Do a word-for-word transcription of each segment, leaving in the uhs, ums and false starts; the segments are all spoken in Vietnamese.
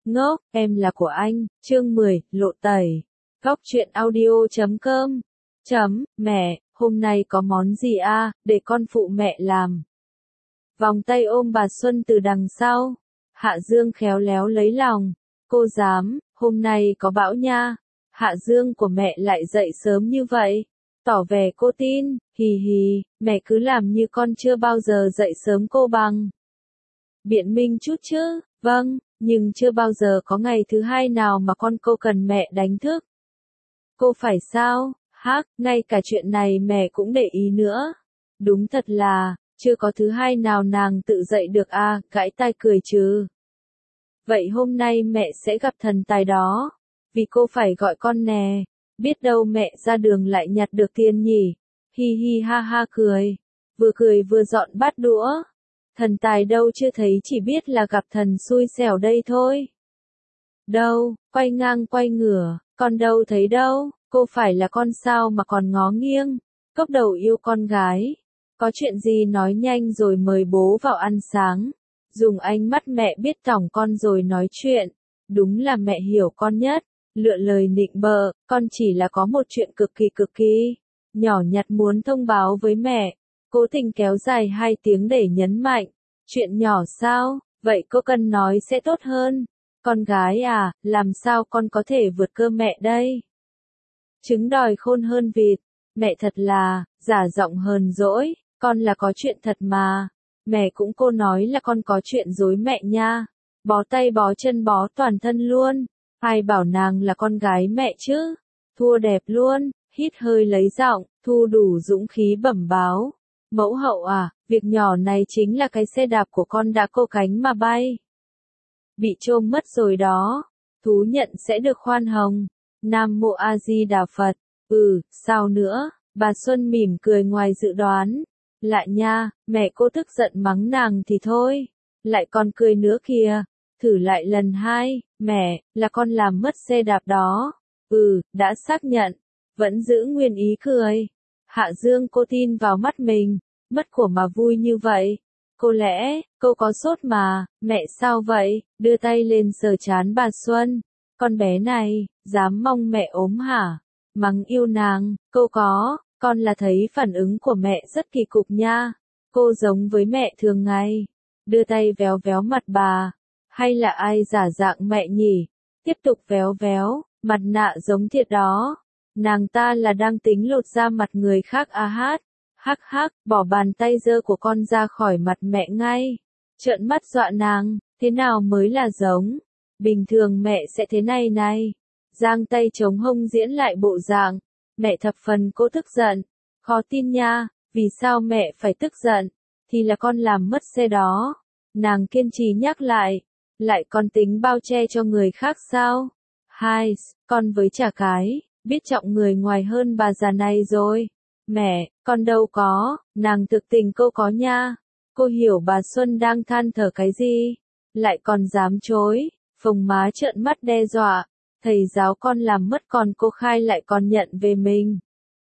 Ngốc, em là của anh, chương mười, lộ tẩy. Góc truyện audio chấm com. Chấm, mẹ, hôm nay có món gì a, để con phụ mẹ làm. Vòng tay ôm bà Xuân từ đằng sau. Hạ Dương khéo léo lấy lòng. Cô dám, hôm nay có bão nha. Hạ Dương của mẹ lại dậy sớm như vậy. Tỏ vẻ cô tin, hì hì, mẹ cứ làm như con chưa bao giờ dậy sớm cô bằng. Biện minh chút chứ, vâng, nhưng chưa bao giờ có ngày thứ hai nào mà con cô cần mẹ đánh thức. Cô phải sao, hắc, ngay cả chuyện này mẹ cũng để ý nữa. Đúng thật là, chưa có thứ hai nào nàng tự dậy được à, gãi tai cười trừ. Vậy hôm nay mẹ sẽ gặp thần tài đó, vì cô phải gọi con nè, biết đâu mẹ ra đường lại nhặt được tiền nhỉ. Hi hi ha ha cười, vừa cười vừa dọn bát đũa. Thần tài đâu chưa thấy, chỉ biết là gặp thần xui xẻo đây thôi. Đâu, quay ngang quay ngửa, con đâu thấy đâu, cô phải là con sao mà còn ngó nghiêng, cốc đầu yêu con gái. Có chuyện gì nói nhanh rồi mời bố vào ăn sáng. Dùng ánh mắt mẹ biết tỏng con rồi nói chuyện. Đúng là mẹ hiểu con nhất. Lựa lời nịnh bợ, con chỉ là có một chuyện cực kỳ cực kỳ nhỏ nhặt muốn thông báo với mẹ. Cố tình kéo dài hai tiếng để nhấn mạnh. Chuyện nhỏ sao, vậy cô cần nói sẽ tốt hơn. Con gái à, làm sao con có thể vượt cơ mẹ đây? Trứng đòi khôn hơn vịt. Mẹ thật là, giả giọng hờn dỗi, con là có chuyện thật mà. Mẹ cũng cô nói là con có chuyện dối mẹ nha. Bó tay bó chân bó toàn thân luôn. Ai bảo nàng là con gái mẹ chứ? Thua đẹp luôn, hít hơi lấy giọng, Thu đủ dũng khí bẩm báo. Mẫu hậu à, việc nhỏ này chính là cái xe đạp của con đã cô cánh mà bay. Bị trôm mất rồi đó. Thú nhận sẽ được khoan hồng. Nam Mô A Di Đà Phật. Ừ, sao nữa? Bà Xuân mỉm cười ngoài dự đoán. Lại nha, mẹ cô tức giận mắng nàng thì thôi. Lại còn cười nữa kìa. Thử lại lần hai, mẹ, là con làm mất xe đạp đó. Ừ, đã xác nhận. Vẫn giữ nguyên ý cười. Hạ Dương cô tin vào mắt mình. Mất của mà vui như vậy. Cô lẽ, cô có sốt mà, mẹ sao vậy? Đưa tay lên sờ trán bà Xuân. Con bé này, dám mong mẹ ốm hả? Mắng yêu nàng, cô có, con là thấy phản ứng của mẹ rất kỳ cục nha. Cô giống với mẹ thường ngày. Đưa tay véo véo mặt bà. Hay là ai giả dạng mẹ nhỉ? Tiếp tục véo véo, mặt nạ giống thiệt đó. Nàng ta là đang tính lột da mặt người khác à hát. Hắc hắc, bỏ bàn tay dơ của con ra khỏi mặt mẹ ngay. Trợn mắt dọa nàng, thế nào mới là giống? Bình thường mẹ sẽ thế này này. Giang tay chống hông diễn lại bộ dạng. Mẹ thập phần cô tức giận. Khó tin nha, vì sao mẹ phải tức giận? Thì là con làm mất xe đó. Nàng kiên trì nhắc lại. Lại còn tính bao che cho người khác sao? Hai, con với chả cái, biết trọng người ngoài hơn bà già này rồi. Mẹ, con đâu có, nàng thực tình cô có nha. Cô hiểu bà Xuân đang than thở cái gì. Lại còn dám chối, phồng má trợn mắt đe dọa. Thầy giáo con làm mất còn cô khai lại còn nhận về mình.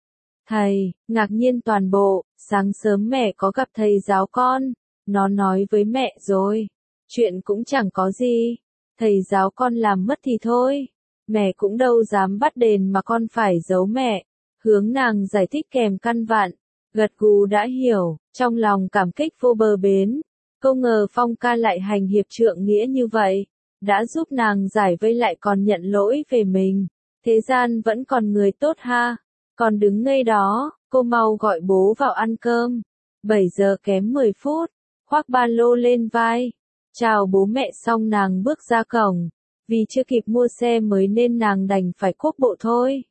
Thầy, ngạc nhiên toàn bộ, sáng sớm mẹ có gặp thầy giáo con. Nó nói với mẹ rồi. Chuyện cũng chẳng có gì. Thầy giáo con làm mất thì thôi. Mẹ cũng đâu dám bắt đền mà con phải giấu mẹ. Hướng nàng giải thích kèm căn vặn. Gật gù đã hiểu, trong lòng cảm kích vô bờ bến. Không ngờ Phong ca lại hành hiệp trượng nghĩa như vậy. Đã giúp nàng giải vây lại còn nhận lỗi về mình. Thế gian vẫn còn người tốt ha. Còn đứng ngây đó, cô mau gọi bố vào ăn cơm. bảy giờ kém mười phút. Khoác ba lô lên vai. Chào bố mẹ xong nàng bước ra cổng. Vì chưa kịp mua xe mới nên nàng đành phải cuốc bộ thôi.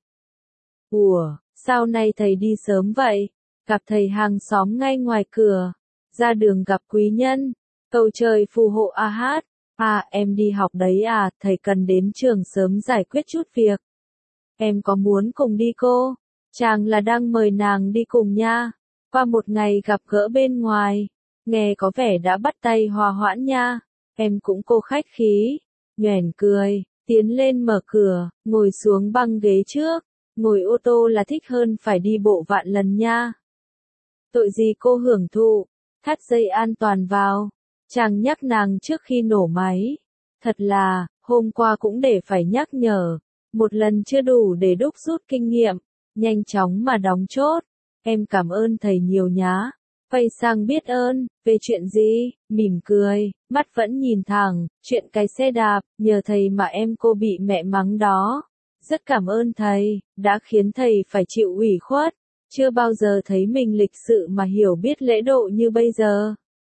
Ủa, sao nay thầy đi sớm vậy? Gặp thầy hàng xóm ngay ngoài cửa. Ra đường gặp quý nhân. Cầu trời phù hộ a hát. À, em đi học đấy à, thầy cần đến trường sớm giải quyết chút việc. Em có muốn cùng đi cô? Chàng là đang mời nàng đi cùng nha. Qua một ngày gặp gỡ bên ngoài. Nghe có vẻ đã bắt tay hòa hoãn nha. Em cũng cô khách khí. Nhoẻn cười, tiến lên mở cửa, ngồi xuống băng ghế trước. Ngồi ô tô là thích hơn phải đi bộ vạn lần nha. Tội gì cô hưởng thụ. Thắt dây an toàn vào. Chàng nhắc nàng trước khi nổ máy. Thật là, Hôm qua cũng để phải nhắc nhở. Một lần chưa đủ để đúc rút kinh nghiệm. Nhanh chóng mà đóng chốt. Em cảm ơn thầy nhiều nhá. Quay sang biết ơn, về chuyện gì, mỉm cười, mắt vẫn nhìn thẳng, chuyện cái xe đạp, nhờ thầy mà em cô bị mẹ mắng đó. Rất cảm ơn thầy, đã khiến thầy phải chịu ủy khuất. Chưa bao giờ thấy mình lịch sự mà hiểu biết lễ độ như bây giờ.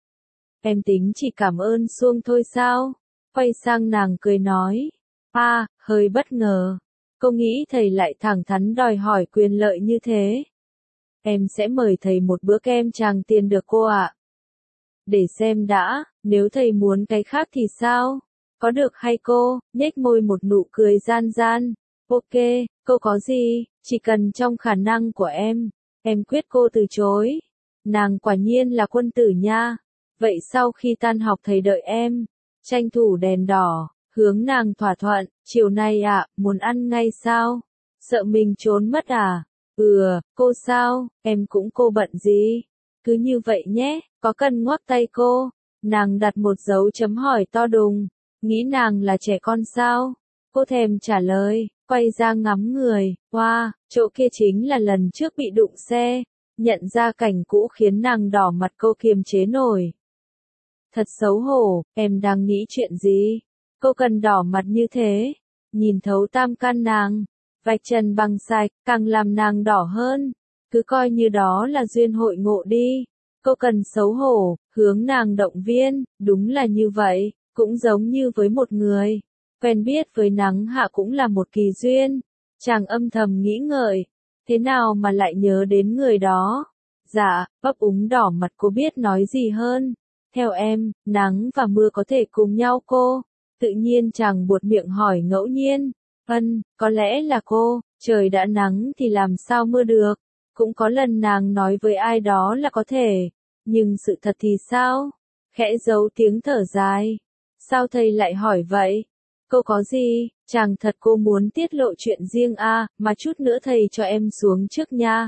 Em tính chỉ cảm ơn suông thôi sao? Quay sang nàng cười nói. À, hơi bất ngờ. Cô nghĩ thầy lại thẳng thắn đòi hỏi quyền lợi như thế. Em sẽ mời thầy một bữa kem Tràng Tiền được cô ạ. Để xem đã, nếu thầy muốn cái khác thì sao? Có được hay cô? Nhếch môi một nụ cười gian gian. Ok, cô có gì, chỉ cần trong khả năng của em. Em quyết cô từ chối. Nàng quả nhiên là quân tử nha. Vậy sau khi tan học thầy đợi em. Tranh thủ đèn đỏ, hướng nàng thỏa thuận. Chiều nay ạ, à, muốn ăn ngay sao? Sợ mình trốn mất à? Ừ, cô sao, em cũng cô bận gì? Cứ như vậy nhé, có cần ngoắc tay cô? Nàng đặt một dấu chấm hỏi to đùng. Nghĩ nàng là trẻ con sao? Cô thèm trả lời, quay ra ngắm người. Wow, chỗ kia chính là lần trước bị đụng xe. Nhận ra cảnh cũ khiến nàng đỏ mặt, cô kiềm chế nổi. Thật xấu hổ, em đang nghĩ chuyện gì? Cô cần đỏ mặt như thế. Nhìn thấu tam can nàng. Vạch trần bằng sạch, càng làm nàng đỏ hơn. Cứ coi như đó là duyên hội ngộ đi. Cô cần xấu hổ, hướng nàng động viên, đúng là như vậy, cũng giống như với một người. Quen biết với nắng hạ cũng là một kỳ duyên. Chàng âm thầm nghĩ ngợi, thế nào mà lại nhớ đến người đó? Dạ, bấp úng đỏ mặt, cô biết nói gì hơn. Theo em, nắng và mưa có thể cùng nhau cô. Tự nhiên chàng buột miệng hỏi ngẫu nhiên. Ân, có lẽ là cô, trời đã nắng thì làm sao mưa được. Cũng có lần nàng nói với ai đó là có thể. Nhưng sự thật thì sao? Khẽ giấu tiếng thở dài. Sao thầy lại hỏi vậy? Cô có gì? Chàng thật cô muốn tiết lộ chuyện riêng à, mà chút nữa thầy cho em xuống trước nha.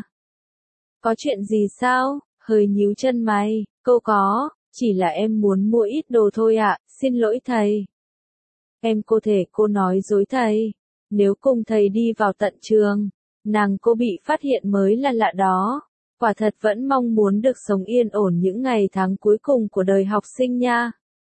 Có chuyện gì sao? Hơi nhíu chân mày, cô có, chỉ là em muốn mua ít đồ thôi ạ, à, xin lỗi thầy. Em cô thể cô nói dối thầy. Nếu cùng thầy đi vào tận trường, nàng cô bị phát hiện mới là lạ đó. Quả thật vẫn mong muốn được sống yên ổn những ngày tháng cuối cùng của đời học sinh nha.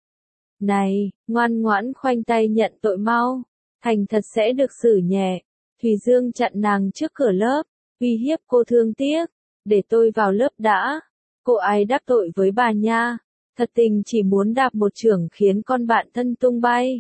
Này, ngoan ngoãn khoanh tay nhận tội mau. Thành thật sẽ được xử nhẹ. Thùy Dương chặn nàng trước cửa lớp, uy hiếp cô thương tiếc. Để tôi vào lớp đã. Cô ai đắc tội với bà nha. Thật tình chỉ muốn đạp một chưởng khiến con bạn thân tung bay.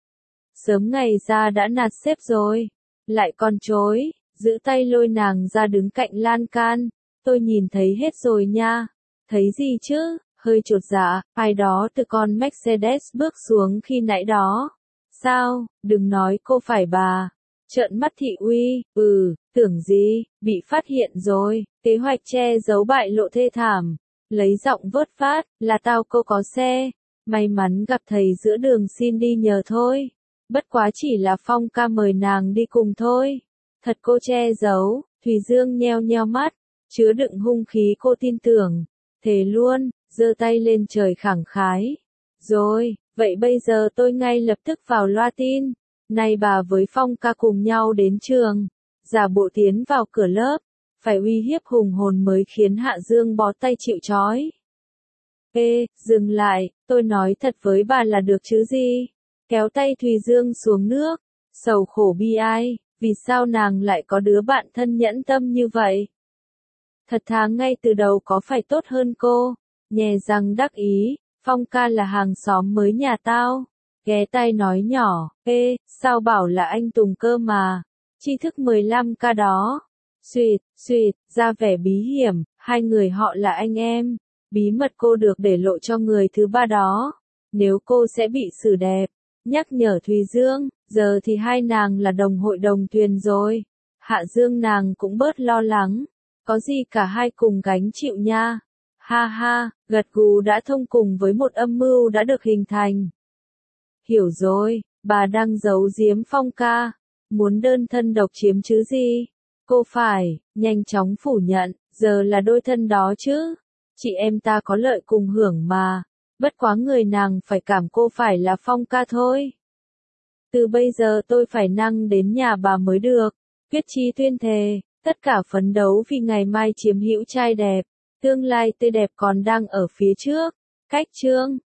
Sớm ngày ra đã nạt xếp rồi. Lại còn chối, giữ tay lôi nàng ra đứng cạnh lan can. Tôi nhìn thấy hết rồi nha. Thấy gì chứ? Hơi chột dạ, ai đó từ con Mercedes bước xuống khi nãy đó. Sao, đừng nói cô phải bà. Trợn mắt thị uy, ừ, tưởng gì, bị phát hiện rồi, kế hoạch che giấu bại lộ thê thảm. Lấy giọng vớt phát, là tao cô có xe. May mắn gặp thầy giữa đường xin đi nhờ thôi. Bất quá chỉ là Phong ca mời nàng đi cùng thôi. Thật cô che giấu, Thùy Dương nheo nheo mắt, chứa đựng hung khí cô tin tưởng. Thề luôn, giơ tay lên trời khẳng khái. Rồi, vậy bây giờ tôi ngay lập tức vào loa tin. Nay bà với Phong ca cùng nhau đến trường. Giả bộ tiến vào cửa lớp. Phải uy hiếp hùng hồn mới khiến Hạ Dương bó tay chịu trói. Ê, dừng lại, tôi nói thật với bà là được chứ gì. Kéo tay Thùy Dương xuống nước. Sầu khổ bi ai, vì sao nàng lại có đứa bạn thân nhẫn tâm như vậy? Thật thà ngay từ đầu có phải tốt hơn cô? Nhè răng đắc ý, Phong ca là hàng xóm mới nhà tao. Ghé tay nói nhỏ, ê, sao bảo là anh Tùng cơ mà. Tri thức mười lăm ca đó. Xuyệt, xuyệt, ra vẻ bí hiểm, hai người họ là anh em. Bí mật cô được để lộ cho người thứ ba đó. Nếu cô sẽ bị xử đẹp. Nhắc nhở Thùy Dương, giờ thì hai nàng là đồng hội đồng thuyền rồi. Hạ Dương nàng cũng bớt lo lắng. Có gì cả hai cùng gánh chịu nha. Ha ha, gật gù đã thông cùng với một âm mưu đã được hình thành. Hiểu rồi, bà đang giấu giếm Phong ca. Muốn đơn thân độc chiếm chứ gì? Cô phải, nhanh chóng phủ nhận, giờ là đôi thân đó chứ. Chị em ta có lợi cùng hưởng mà. Bất quá người nàng phải cảm cô phải là Phong ca thôi. Từ bây giờ tôi phải năng đến nhà bà mới được. Quyết chí tuyên thề, tất cả phấn đấu vì ngày mai chiếm hữu trai đẹp. Tương lai tươi đẹp còn đang ở phía trước. Cách chương